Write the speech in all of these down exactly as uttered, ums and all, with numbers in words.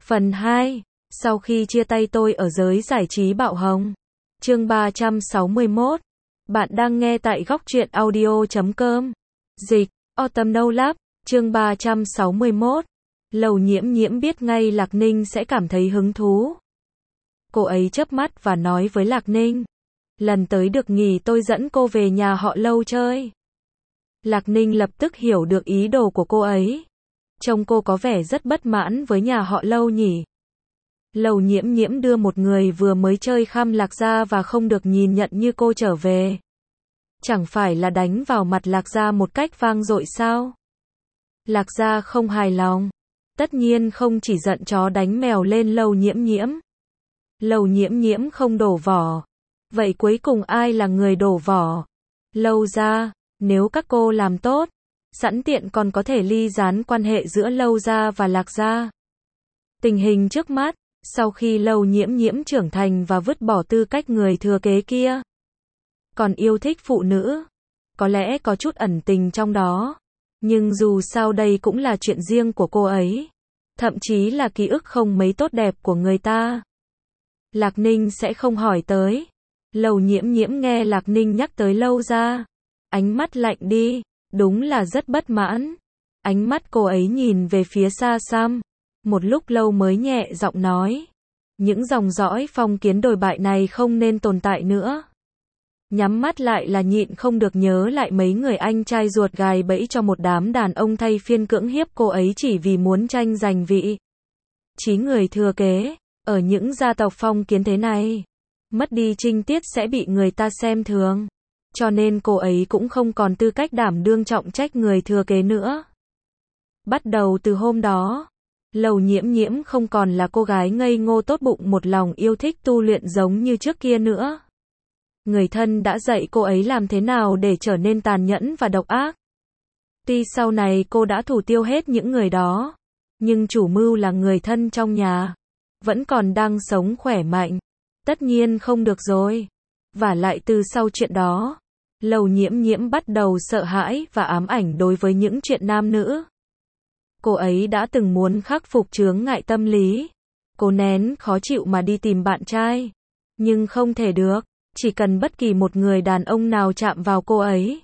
Phần hai. Sau khi chia tay tôi ở giới giải trí bạo hồng. Chương ba trăm sáu mươi mốt. Bạn đang nghe tại góc truyện audio chấm com. Dịch, Autumn No Lab, chương ba trăm sáu mươi mốt. Lầu Nhiễm Nhiễm biết ngay Lạc Ninh sẽ cảm thấy hứng thú. Cô ấy chớp mắt và nói với Lạc Ninh. Lần tới được nghỉ tôi dẫn cô về nhà họ Lâu chơi. Lạc Ninh lập tức hiểu được ý đồ của cô ấy. Trông cô có vẻ rất bất mãn với nhà họ Lâu nhỉ. Lầu Nhiễm Nhiễm đưa một người vừa mới chơi khăm Lạc Gia và không được nhìn nhận như cô trở về. Chẳng phải là đánh vào mặt Lạc Gia một cách vang dội sao? Lạc Gia không hài lòng. Tất nhiên không chỉ giận chó đánh mèo lên Lầu Nhiễm Nhiễm. Lầu Nhiễm Nhiễm không đổ vỏ. Vậy cuối cùng ai là người đổ vỏ? Lâu Gia, nếu các cô làm tốt, sẵn tiện còn có thể ly gián quan hệ giữa Lâu Gia và Lạc Gia. Tình hình trước mắt, sau khi Lầu Nhiễm Nhiễm trưởng thành và vứt bỏ tư cách người thừa kế kia, còn yêu thích phụ nữ, có lẽ có chút ẩn tình trong đó, nhưng dù sao đây cũng là chuyện riêng của cô ấy, thậm chí là ký ức không mấy tốt đẹp của người ta. Lạc Ninh sẽ không hỏi tới. Lầu Nhiễm Nhiễm nghe Lạc Ninh nhắc tới Lâu Gia, ánh mắt lạnh đi, đúng là rất bất mãn. Ánh mắt cô ấy nhìn về phía xa xăm, một lúc lâu mới nhẹ giọng nói, những dòng dõi phong kiến đồi bại này không nên tồn tại nữa. Nhắm mắt lại là nhịn không được nhớ lại mấy người anh trai ruột gài bẫy cho một đám đàn ông thay phiên cưỡng hiếp cô ấy chỉ vì muốn tranh giành vị trí người thừa kế. Ở những gia tộc phong kiến thế này, mất đi trinh tiết sẽ bị người ta xem thường, cho nên cô ấy cũng không còn tư cách đảm đương trọng trách người thừa kế nữa. Bắt đầu từ hôm đó, Lầu Nhiễm Nhiễm không còn là cô gái ngây ngô tốt bụng một lòng yêu thích tu luyện giống như trước kia nữa. Người thân đã dạy cô ấy làm thế nào để trở nên tàn nhẫn và độc ác. Tuy sau này cô đã thủ tiêu hết những người đó, nhưng chủ mưu là người thân trong nhà, vẫn còn đang sống khỏe mạnh. Tất nhiên không được rồi. Vả lại từ sau chuyện đó, Lầu Nhiễm Nhiễm bắt đầu sợ hãi và ám ảnh đối với những chuyện nam nữ. Cô ấy đã từng muốn khắc phục chướng ngại tâm lý. Cô nén khó chịu mà đi tìm bạn trai. Nhưng không thể được, chỉ cần bất kỳ một người đàn ông nào chạm vào cô ấy.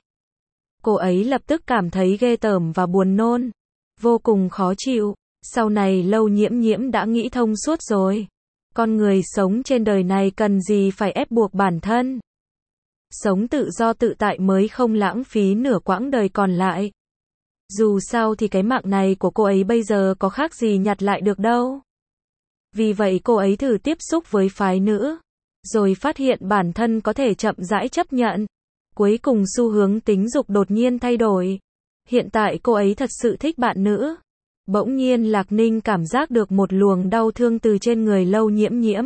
Cô ấy lập tức cảm thấy ghê tởm và buồn nôn. Vô cùng khó chịu. Sau này Lầu Nhiễm Nhiễm đã nghĩ thông suốt rồi. Con người sống trên đời này cần gì phải ép buộc bản thân. Sống tự do tự tại mới không lãng phí nửa quãng đời còn lại. Dù sao thì cái mạng này của cô ấy bây giờ có khác gì nhặt lại được đâu. Vì vậy cô ấy thử tiếp xúc với phái nữ, rồi phát hiện bản thân có thể chậm rãi chấp nhận. Cuối cùng xu hướng tính dục đột nhiên thay đổi. Hiện tại cô ấy thật sự thích bạn nữ. Bỗng nhiên Lạc Ninh cảm giác được một luồng đau thương từ trên người Lầu Nhiễm Nhiễm.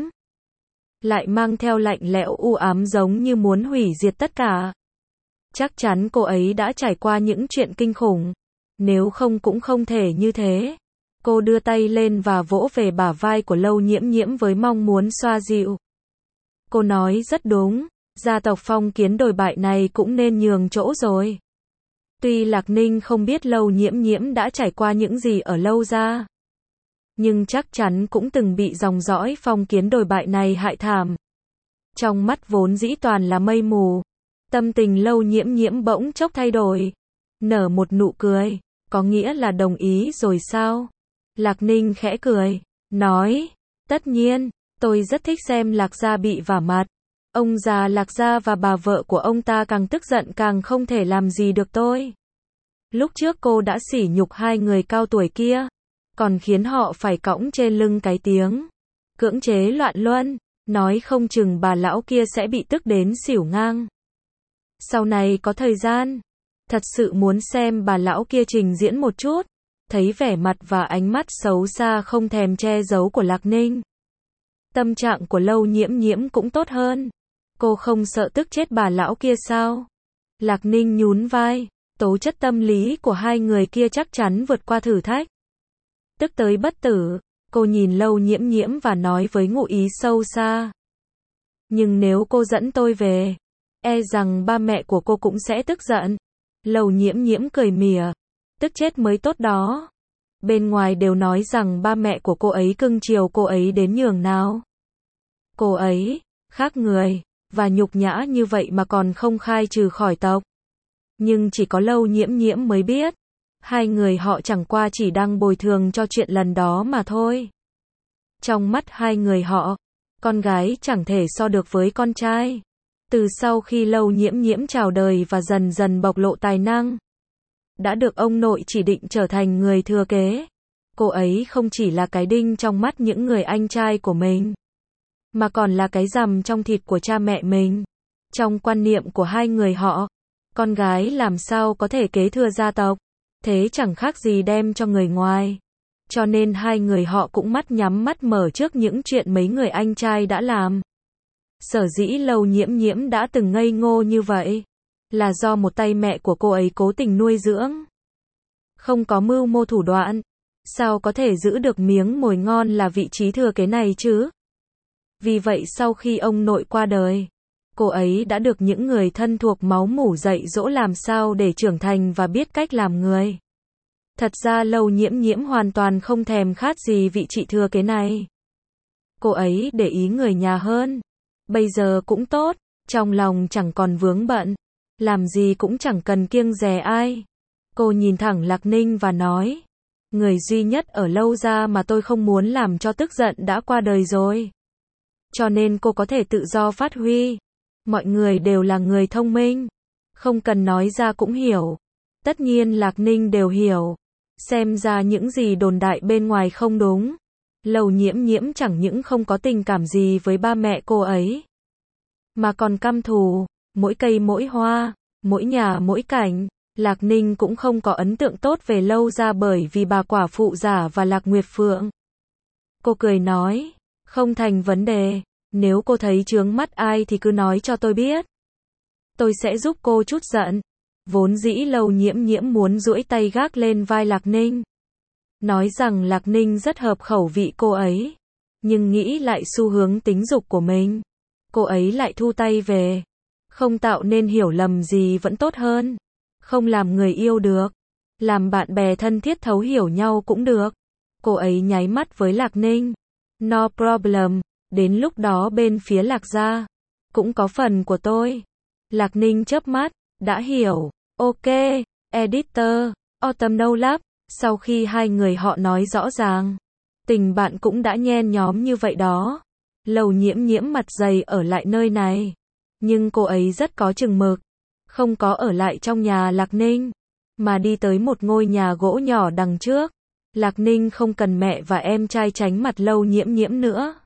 Lại mang theo lạnh lẽo u ám giống như muốn hủy diệt tất cả. Chắc chắn cô ấy đã trải qua những chuyện kinh khủng. Nếu không cũng không thể như thế. Cô đưa tay lên và vỗ về bả vai của Lầu Nhiễm Nhiễm với mong muốn xoa dịu. Cô nói rất đúng, gia tộc phong kiến đồi bại này cũng nên nhường chỗ rồi. Tuy Lạc Ninh không biết Lầu Nhiễm Nhiễm đã trải qua những gì ở Lâu Gia, nhưng chắc chắn cũng từng bị dòng dõi phong kiến đồi bại này hại thảm. Trong mắt vốn dĩ toàn là mây mù, tâm tình Lầu Nhiễm Nhiễm bỗng chốc thay đổi, nở một nụ cười, có nghĩa là đồng ý rồi sao? Lạc Ninh khẽ cười, nói, tất nhiên, tôi rất thích xem Lạc Gia bị vả mặt. Ông già Lạc Gia và bà vợ của ông ta càng tức giận càng không thể làm gì được tôi. Lúc trước cô đã sỉ nhục hai người cao tuổi kia, còn khiến họ phải cõng trên lưng cái tiếng cưỡng chế loạn luân, nói không chừng bà lão kia sẽ bị tức đến xỉu ngang. Sau này có thời gian, thật sự muốn xem bà lão kia trình diễn một chút. Thấy vẻ mặt và ánh mắt xấu xa không thèm che giấu của Lạc Ninh, tâm trạng của Lầu Nhiễm Nhiễm cũng tốt hơn. Cô không sợ tức chết bà lão kia sao? Lạc Ninh nhún vai, tố chất tâm lý của hai người kia chắc chắn vượt qua thử thách. Tức tới bất tử, cô nhìn Lầu Nhiễm Nhiễm và nói với ngụ ý sâu xa. Nhưng nếu cô dẫn tôi về, e rằng ba mẹ của cô cũng sẽ tức giận. Lầu Nhiễm Nhiễm cười mỉa, tức chết mới tốt đó. Bên ngoài đều nói rằng ba mẹ của cô ấy cưng chiều cô ấy đến nhường nào. Cô ấy, khác người, và nhục nhã như vậy mà còn không khai trừ khỏi tộc. Nhưng chỉ có Lâu Nhiễm Nhiễm mới biết. Hai người họ chẳng qua chỉ đang bồi thường cho chuyện lần đó mà thôi. Trong mắt hai người họ, con gái chẳng thể so được với con trai. Từ sau khi Lâu Nhiễm Nhiễm chào đời và dần dần bộc lộ tài năng, đã được ông nội chỉ định trở thành người thừa kế, cô ấy không chỉ là cái đinh trong mắt những người anh trai của mình, mà còn là cái rằm trong thịt của cha mẹ mình. Trong quan niệm của hai người họ, con gái làm sao có thể kế thừa gia tộc, thế chẳng khác gì đem cho người ngoài. Cho nên hai người họ cũng mắt nhắm mắt mở trước những chuyện mấy người anh trai đã làm. Sở dĩ Lâu Nhiễm Nhiễm đã từng ngây ngô như vậy, là do một tay mẹ của cô ấy cố tình nuôi dưỡng. Không có mưu mô thủ đoạn, sao có thể giữ được miếng mồi ngon là vị trí thừa kế này chứ? Vì vậy sau khi ông nội qua đời, cô ấy đã được những người thân thuộc máu mủ dạy dỗ làm sao để trưởng thành và biết cách làm người. Thật ra Lâu Nhiễm Nhiễm hoàn toàn không thèm khát gì vị trí thừa kế này. Cô ấy để ý người nhà hơn. Bây giờ cũng tốt, trong lòng chẳng còn vướng bận, làm gì cũng chẳng cần kiêng dè ai. Cô nhìn thẳng Lạc Ninh và nói, người duy nhất ở Lâu gia mà tôi không muốn làm cho tức giận đã qua đời rồi. Cho nên cô có thể tự do phát huy. Mọi người đều là người thông minh, không cần nói ra cũng hiểu. Tất nhiên Lạc Ninh đều hiểu. Xem ra những gì đồn đại bên ngoài không đúng. Lâu Nhiễm Nhiễm chẳng những không có tình cảm gì với ba mẹ cô ấy, mà còn căm thù, mỗi cây mỗi hoa, mỗi nhà mỗi cảnh. Lạc Ninh cũng không có ấn tượng tốt về Lâu gia bởi vì bà quả phụ giả và Lạc Nguyệt Phượng. Cô cười nói, không thành vấn đề, nếu cô thấy chướng mắt ai thì cứ nói cho tôi biết. Tôi sẽ giúp cô chút giận. Vốn dĩ Lâu Nhiễm Nhiễm muốn duỗi tay gác lên vai Lạc Ninh, nói rằng Lạc Ninh rất hợp khẩu vị cô ấy, nhưng nghĩ lại xu hướng tính dục của mình, cô ấy lại thu tay về. Không tạo nên hiểu lầm gì vẫn tốt hơn. Không làm người yêu được, làm bạn bè thân thiết thấu hiểu nhau cũng được. Cô ấy nháy mắt với Lạc Ninh. No problem, đến lúc đó bên phía Lạc gia cũng có phần của tôi. Lạc Ninh chớp mắt, đã hiểu. Ok, editor, Autumn No Lab. Sau khi hai người họ nói rõ ràng, tình bạn cũng đã nhen nhóm như vậy đó. Lâu Nhiễm Nhiễm mặt dày ở lại nơi này, nhưng cô ấy rất có chừng mực, không có ở lại trong nhà Lạc Ninh, mà đi tới một ngôi nhà gỗ nhỏ đằng trước. Lạc Ninh không cần mẹ và em trai tránh mặt Lâu Nhiễm Nhiễm nữa.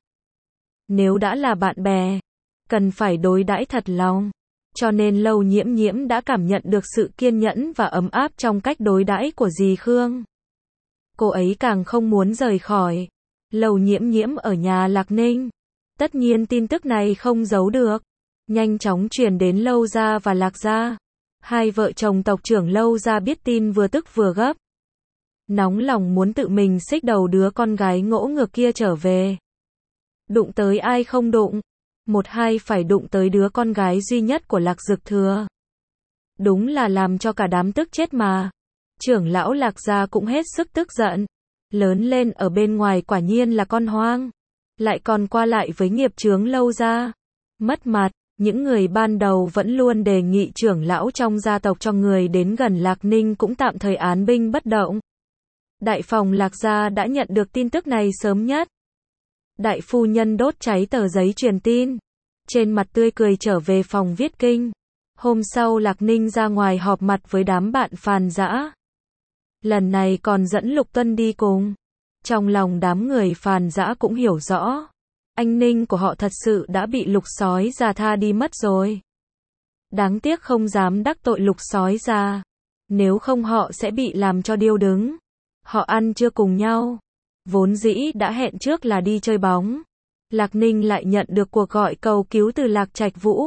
Nếu đã là bạn bè, cần phải đối đãi thật lòng. Cho nên Lâu Nhiễm Nhiễm đã cảm nhận được sự kiên nhẫn và ấm áp trong cách đối đãi của dì Khương. Cô ấy càng không muốn rời khỏi. Lâu Nhiễm Nhiễm ở nhà Lạc Ninh. Tất nhiên tin tức này không giấu được, nhanh chóng truyền đến Lâu gia và Lạc gia. Hai vợ chồng tộc trưởng Lâu gia biết tin vừa tức vừa gấp, nóng lòng muốn tự mình xích đầu đứa con gái ngỗ ngược kia trở về. Đụng tới ai không đụng, một hai phải đụng tới đứa con gái duy nhất của Lạc Dực Thừa. Đúng là làm cho cả đám tức chết mà. Trưởng lão Lạc gia cũng hết sức tức giận. Lớn lên ở bên ngoài quả nhiên là con hoang, lại còn qua lại với nghiệp chướng Lâu gia. Mất mặt, những người ban đầu vẫn luôn đề nghị trưởng lão trong gia tộc cho người đến gần Lạc Ninh cũng tạm thời án binh bất động. Đại phòng Lạc gia đã nhận được tin tức này sớm nhất. Đại phu nhân đốt cháy tờ giấy truyền tin, trên mặt tươi cười trở về phòng viết kinh. Hôm sau Lạc Ninh ra ngoài họp mặt với đám bạn Phàn Dã. Lần này còn dẫn Lục Tuân đi cùng. Trong lòng đám người Phàn Dã cũng hiểu rõ, anh Ninh của họ thật sự đã bị Lục Sói già tha đi mất rồi. Đáng tiếc không dám đắc tội Lục Sói già, nếu không họ sẽ bị làm cho điêu đứng. Họ ăn trưa cùng nhau, vốn dĩ đã hẹn trước là đi chơi bóng. Lạc Ninh lại nhận được cuộc gọi cầu cứu từ Lạc Trạch Vũ.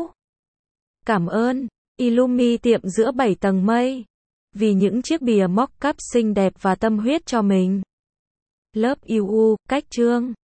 Cảm ơn, Illumi tiệm giữa bảy tầng mây, vì những chiếc bìa mock-up xinh đẹp và tâm huyết cho mình. Lớp u u, cách chương.